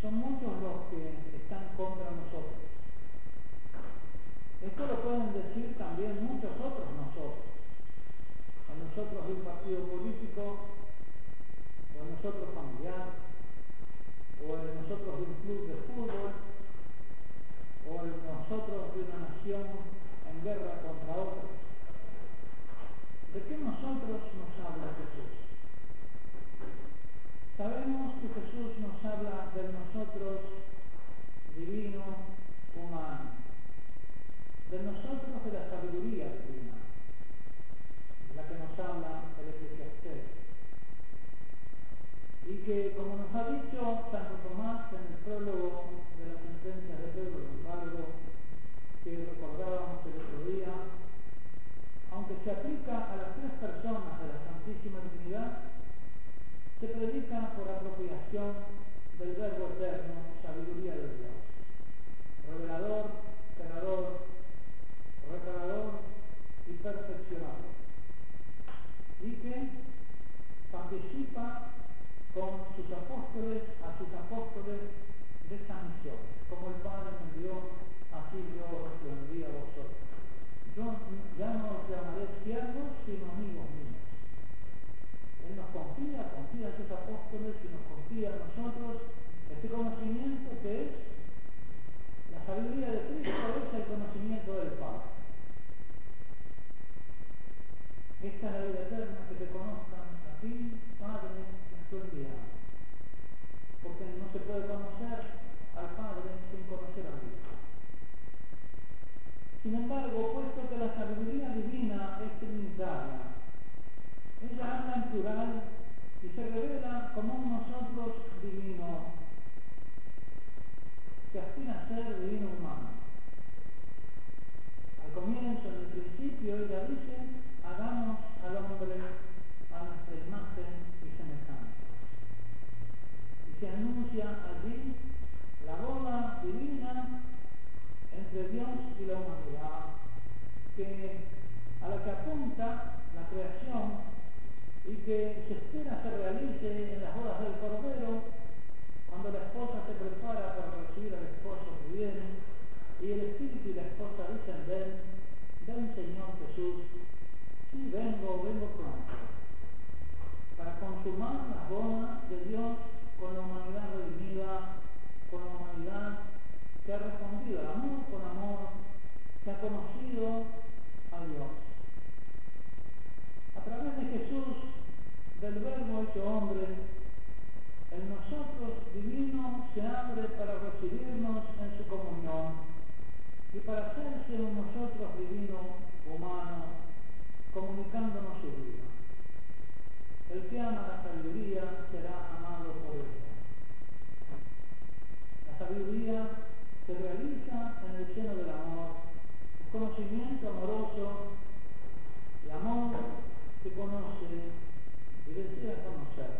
son muchos los que están contra nosotros. Esto lo pueden decir también muchos otros nosotros. En nosotros de un partido político, o en nosotros familiar, o en nosotros de un club de fútbol, o en nosotros de una nación en guerra contra otra. ¿De qué nosotros nos habla Jesús? Sabemos que Jesús nos habla del nosotros divino, humano, de nosotros de la sabiduría divina, de la que nos habla el Eclesiastés. Y que, como nos ha dicho Santo Tomás en el prólogo de la sentencia de Pedro Lombardo, que recordábamos el otro día, aunque se aplica a las tres personas de la Santísima Trinidad, se predica por apropiación del verbo eterno, sabiduría de Dios, revelador, creador, reparador y perfeccionador, y que participa con sus apóstoles, a sus apóstoles de esa misión. Como el Padre me envió, así yo os lo envío a vosotros. Yo ya no os llamaré siervos, sino amigos míos. Él nos confía a sus apóstoles y nos confía a nosotros este conocimiento que es la sabiduría de Cristo, es el conocimiento del Padre. Esta es la vida eterna, que te conozcan a ti, Padre, que has tú enviado. Porque no se puede conocer al Padre sin conocer al Hijo. Sin embargo, puesto que la sabiduría divina es trinitaria, ella habla en plural y se revela como un nosotros divino, que aspira a ser divino humano. Al comienzo, en el principio, ella dice: hagamos al hombre a nuestra imagen y semejanza. Y se anuncia allí la boda divina entre Dios y la humanidad, a la que apunta la creación y que se espera se realice en las bodas del Cordero, cuando la esposa se prepara para recibir al esposo que viene, y el Espíritu y la esposa dicen: ven Señor Jesús, sí, vengo pronto, para consumar las bodas de Dios con la humanidad redimida, con la humanidad que ha respondido al amor con amor, que ha conocido a Dios. A través de Jesús, del Verbo hecho hombre, el nosotros divino se abre para recibirnos en su comunión y para hacerse un nosotros divino humano, comunicándonos su vida. El que ama la sabiduría será amado por ella. La sabiduría se realiza en el seno del amor, el conocimiento amoroso, el amor que conoce y desea conocer.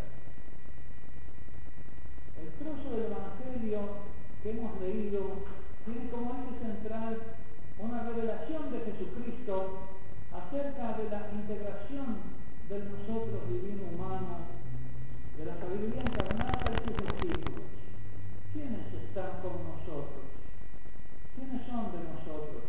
El trozo del Evangelio que hemos leído tiene como eje central una revelación de Jesucristo acerca de la integración del nosotros divino humano, de la sabiduría encarnada y sus discípulos. ¿Quiénes están con nosotros? ¿Quiénes son de nosotros?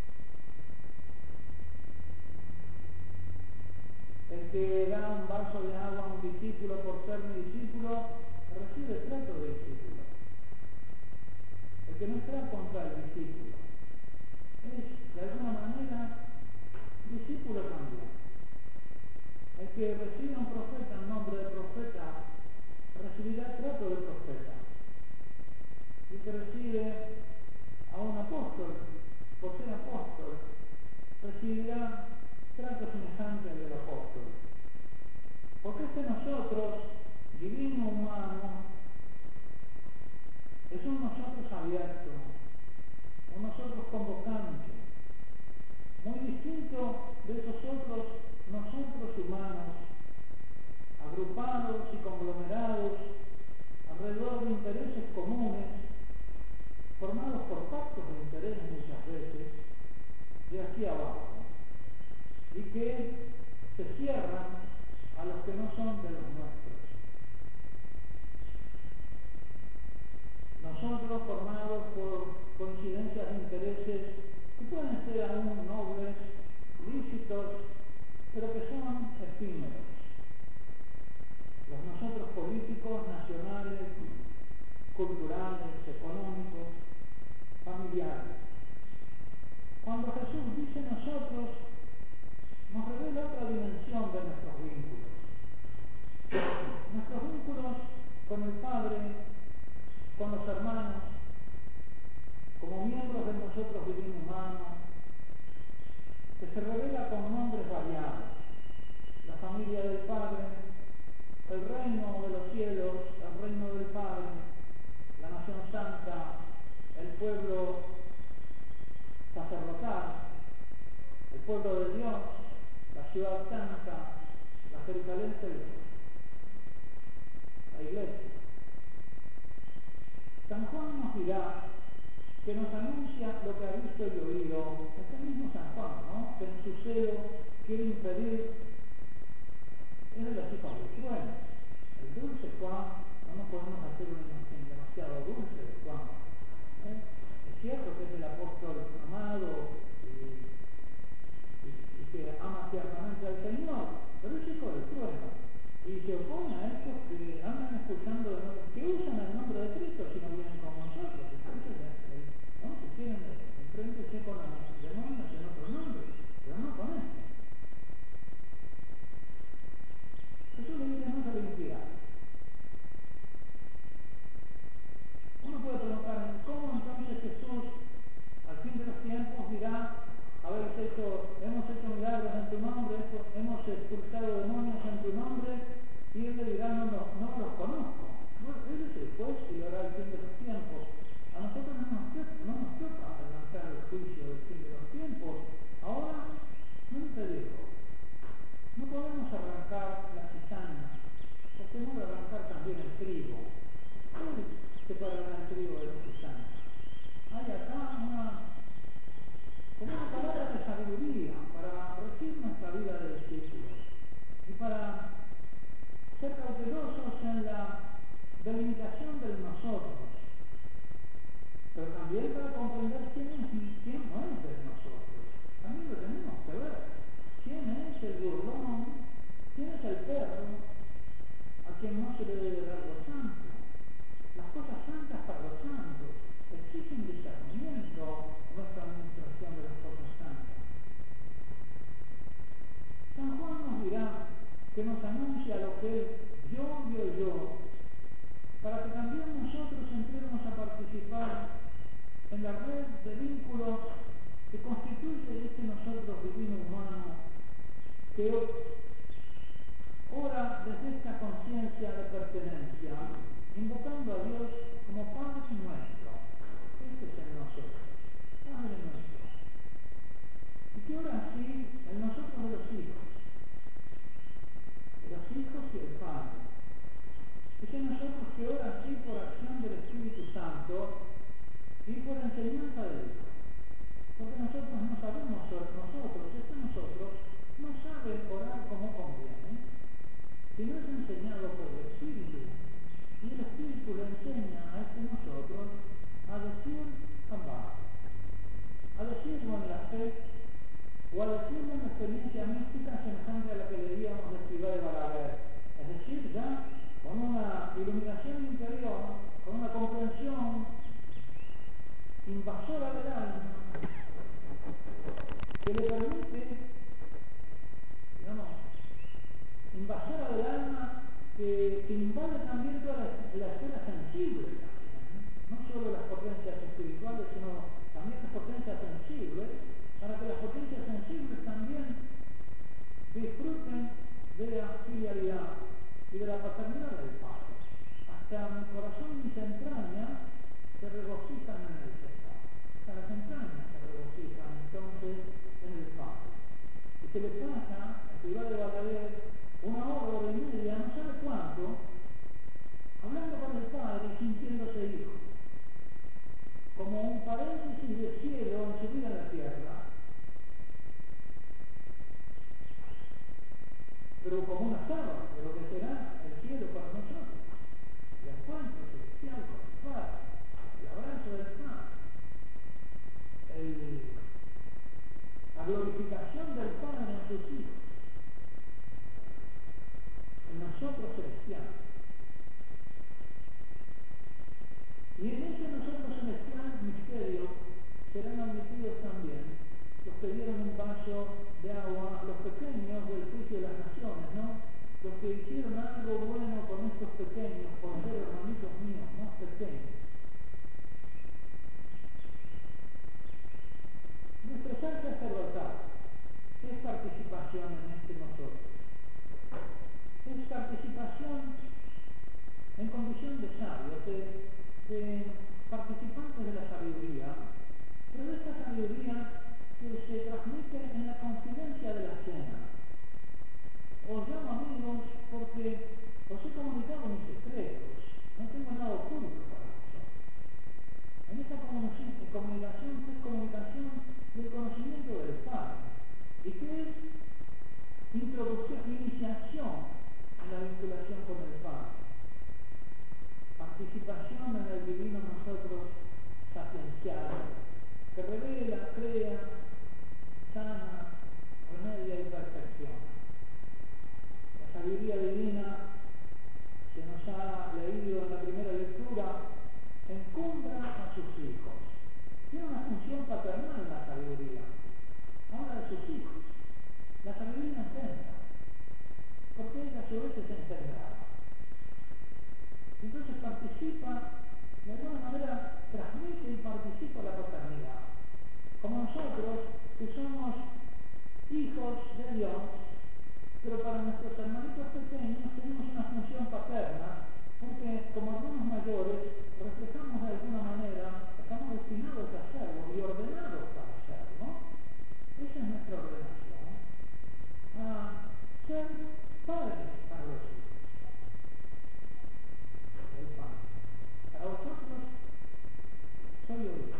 El que da un vaso de agua a un discípulo por ser mi discípulo, recibe el trato de discípulo. El que no está contra el discípulo es, de alguna manera, discípulo también. El que recibe a un profeta en nombre de profeta, recibirá el trato de profeta. El que recibe a un apóstol por ser apóstol, recibirá trato semejante al del apóstol. Porque nosotros, divino humano, es un nosotros abierto, un nosotros convocante, muy distinto de esos otros nosotros humanos, agrupados y conglomerados alrededor de intereses comunes, formados por pactos de interés muchas veces, de aquí abajo, y que se cierran a los que no son de los nuestros. culturales, económicos, familiares. Cuando Jesús dice nosotros, nos revela otra dimensión de nuestros vínculos. Nuestros vínculos con el Padre, con los hermanos, como miembros de nosotros divino humano, que se revela con nombres variados. La familia del Padre, el reino de los cielos, el reino del Padre, la nación santa, el pueblo sacerdotal, el pueblo de Dios, la ciudad santa, la Jerusalén celeste, la iglesia. San Juan nos dirá que nos anuncia lo que ha visto y oído, es el mismo San Juan, ¿no? Que en su celo quiere impedir, es de los hijos del trueno. El dulce Juan, no nos podemos hacer una imagen demasiado dulce de Juan. Es cierto que es el apóstol amado y que ama tiernamente al Señor, pero es hijo del trueno y se opone a estos que andan expulsando de nosotros, que usan el nombre de Cristo si no vienen con nosotros. Entonces, ¿no? Si quieren, enfréntense con los demonios en otro nombre, pero no con este. Jesús le dice: no se lo impida. Uno puede preguntar, ¿cómo entonces Jesús, al fin de los tiempos, dirá: hemos hecho milagros en tu nombre, hemos expulsado demonios en tu nombre? Y él le dirá: no los conozco. Bueno, él es el juez y lo hará al fin de los tiempos. A nosotros no nos toca lanzar el juicio del fin de los tiempos. Ahora, no te digo, no podemos arrancar la cizaña, porque no de arrancar también el trigo. ¿Qué separará el trigo de la cizaña? Hay acá una palabra de sabiduría para regir nuestra vida de discípulos y para ser cautelosos en la delimitación de nosotros, pero también para comprender quién no es de nosotros. También lo tenemos que ver. ¿Quién es el burlón? ¿Quién es el perro a quien no se le debe dar lo santo? Las cosas santas para los santos exigen discernimiento, nuestra administración de las cosas santas. San Juan nos dirá que nos anuncia lo que él vio y oyó, para que también nosotros entremos a participar en la red de vínculos que constituye este nosotros divino humano, que ora desde esta conciencia de pertenencia, invocando a Dios como Padre nuestro. Este es el nosotros, Padre nuestro. Y que ora así el nosotros de los hijos y el Padre. Es el nosotros que ora así por acción del Espíritu Santo y por enseñanza de Dios. Porque nosotros no sabemos nosotros no sabe orar como conviene, si no es enseñado por el Espíritu. Y el Espíritu hijos de Dios, pero para nuestros hermanitos pequeños tenemos una función paterna, porque como hermanos mayores reflejamos de alguna manera, estamos destinados a hacerlo y ordenados para hacerlo. Esa es nuestra ordenación, a ser padres para los hijos. El padre. Para vosotros soy oído.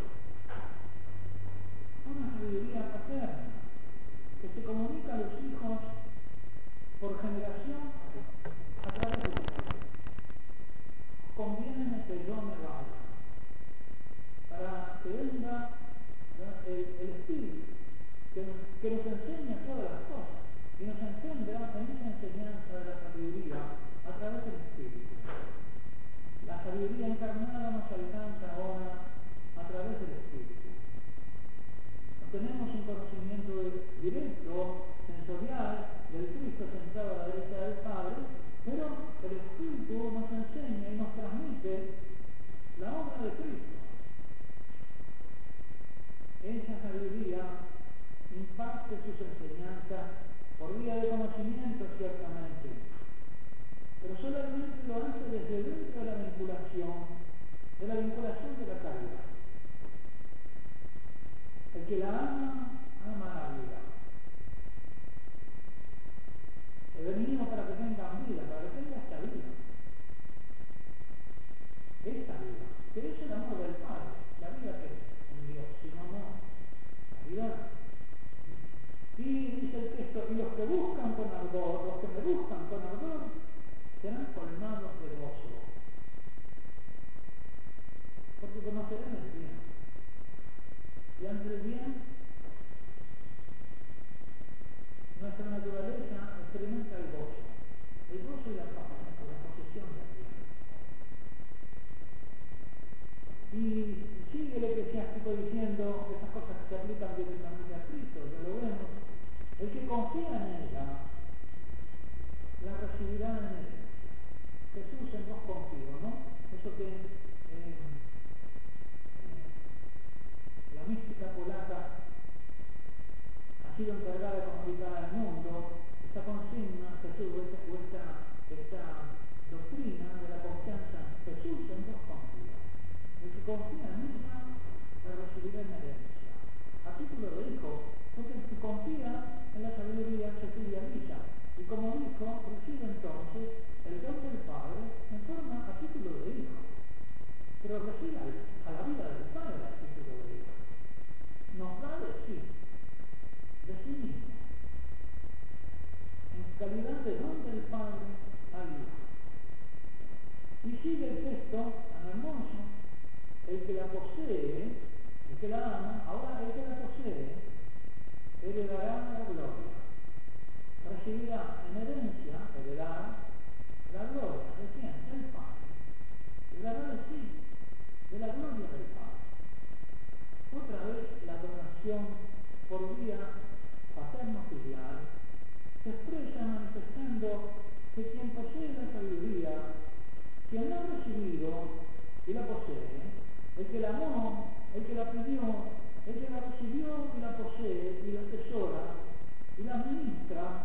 Una sabiduría paterna que se comunica a los hijos por generación a través de ustedes. Conviene que yo me vaya para que venga el Espíritu que nos enseña todas las cosas y nos engendra en esa enseñanza de la sabiduría a través del Espíritu. La sabiduría encarnada nos alcanza ahora a través del Espíritu. Tenemos un conocimiento directo, sensorial, del Cristo sentado a la derecha del Padre, pero el Espíritu nos enseña y nos transmite la obra de Cristo. Esa sabiduría imparte sus enseñanzas por vía de conocimiento, ciertamente, pero solamente lo hace desde dentro de la vinculación de la caridad. El que la ama, ama la vida. He venido para que tengan vida, para que tengan esta vida. Esta vida, que es el amor del Padre. La vida que es en Dios, sin amor. La vida. Y dice el texto, y los que buscan con ardor, los que me buscan con ardor, serán colmados de gozo. Porque conocerán el bien. Y ante el bien, nuestra naturaleza experimenta el gozo y la paz, la posesión del bien. Y sigue el eclesiástico diciendo esas cosas que se aplican directamente a Cristo, ya lo vemos. El que confía en ella, la recibirá en herencia. Jesús en vos confío, ¿no? Eso que la mística polaca ha sido encargada de comunicar al mundo esta consigna, Jesús, esta doctrina de la confianza en Jesús en vos confía. El que confía en ella, la recibirá en herencia. A título de hijo, porque el que confía en la sabiduría se filializa, y como hijo recibe entonces el don del Padre en forma a título de hijo, pero recibe a la vida del Padre a título de hijo. Nos da de sí mismo, en calidad de don del Padre al Hijo. Y sigue el texto tan hermoso, el que la posee, el que la ama, ahora el que la posee, heredará la gloria. Recibirá en herencia, heredará la gloria. ¿De quién? Del Padre. Heredará de sí, de la gloria del Padre. Otra vez la donación por vía paterno-filial se expresa manifestando que quien posee la sabiduría, quien la ha recibido y la posee, el que la amó, el que la pidió, el que la recibió y la posee y la atesora y la administra,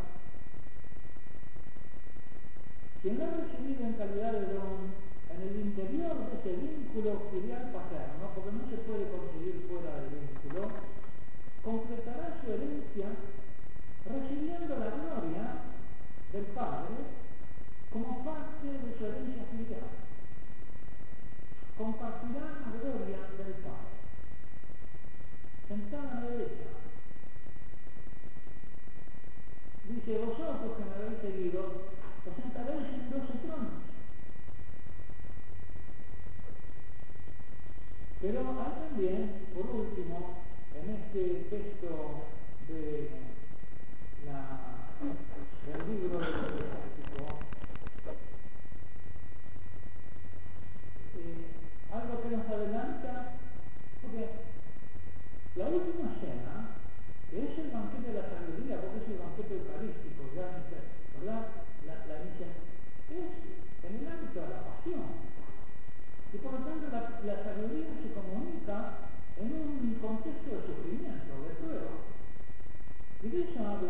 quien la ha recibido en calidad de don en el interior de ese vínculo filial paterno, porque no se puede conseguir fuera del vínculo, completará su herencia recibiendo la gloria del Padre como parte de su herencia filial. Compartirá la gloria del Padre. Sentada a la derecha. Dice, vosotros que me habéis seguido, os sentaréis en 12 tronos. Pero hay también, por último, en este texto del libro del Eclesiástico, algo que nos adelanta, porque la última cena, que es el banquete de la sabiduría, porque es el banquete eucarístico, ¿verdad? La iniciativa es en el ámbito de la pasión. Y por lo tanto la sabiduría se comunica en un contexto de sufrimiento, de prueba. Y de eso habla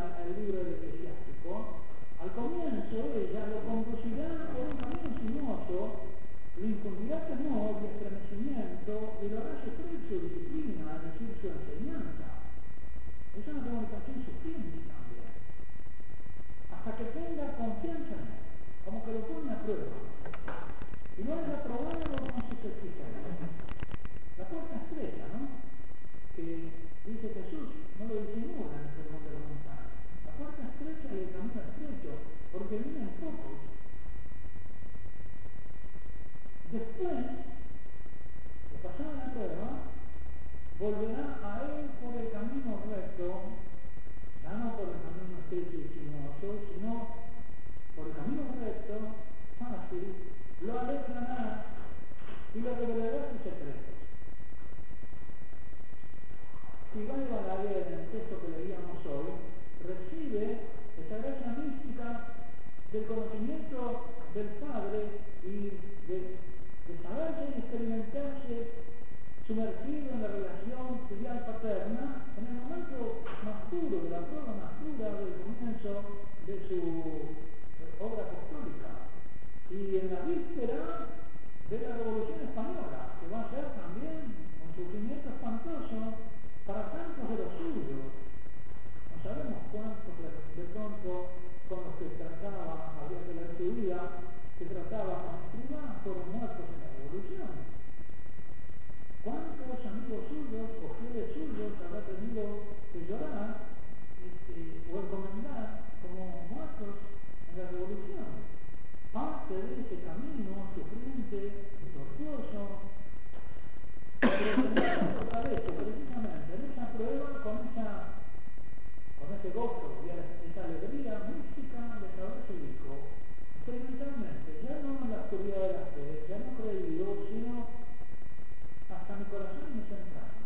sumergido en la relación filial paterna en el momento más duro, de la prueba más dura del comienzo de su obra apostólica, y en la víspera de la Revolución Española, que va a ser también un sufrimiento espantoso para tantos de los suyos. No sabemos cuántos de pronto con los que trataba, habría que leer su vida, que trataba con Escrivá, fueron muertos en la Revolución. ¿Cuántos amigos suyos o fieles suyos habrá tenido que llorar o encomendar como muertos en la Revolución? Parte de ese camino sufriente y tortuoso, pero tenemos que fortalecer precisamente en esa prueba con ese gozo y esa alegría mística de saberse hijo, experimentalmente, ya no en la oscuridad de la fe, ya no creído, sino hasta mi corazón y mis entrañas.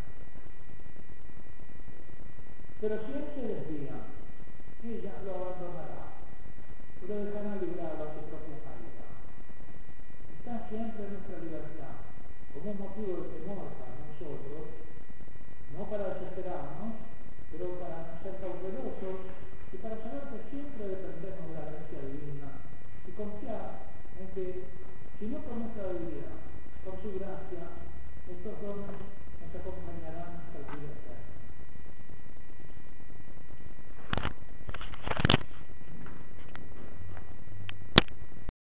Pero si él se desvía, ella lo abandonará y lo dejará librado a su propia caída. Está siempre nuestra libertad como un motivo de temor para nosotros, no para desesperarnos, pero para no ser cautelosos y para saber que siempre dependemos de la gracia divina y confiar en que, si no por nuestra debilidad, por su gracia, estos dones nos acompañarán hasta la vida eterna.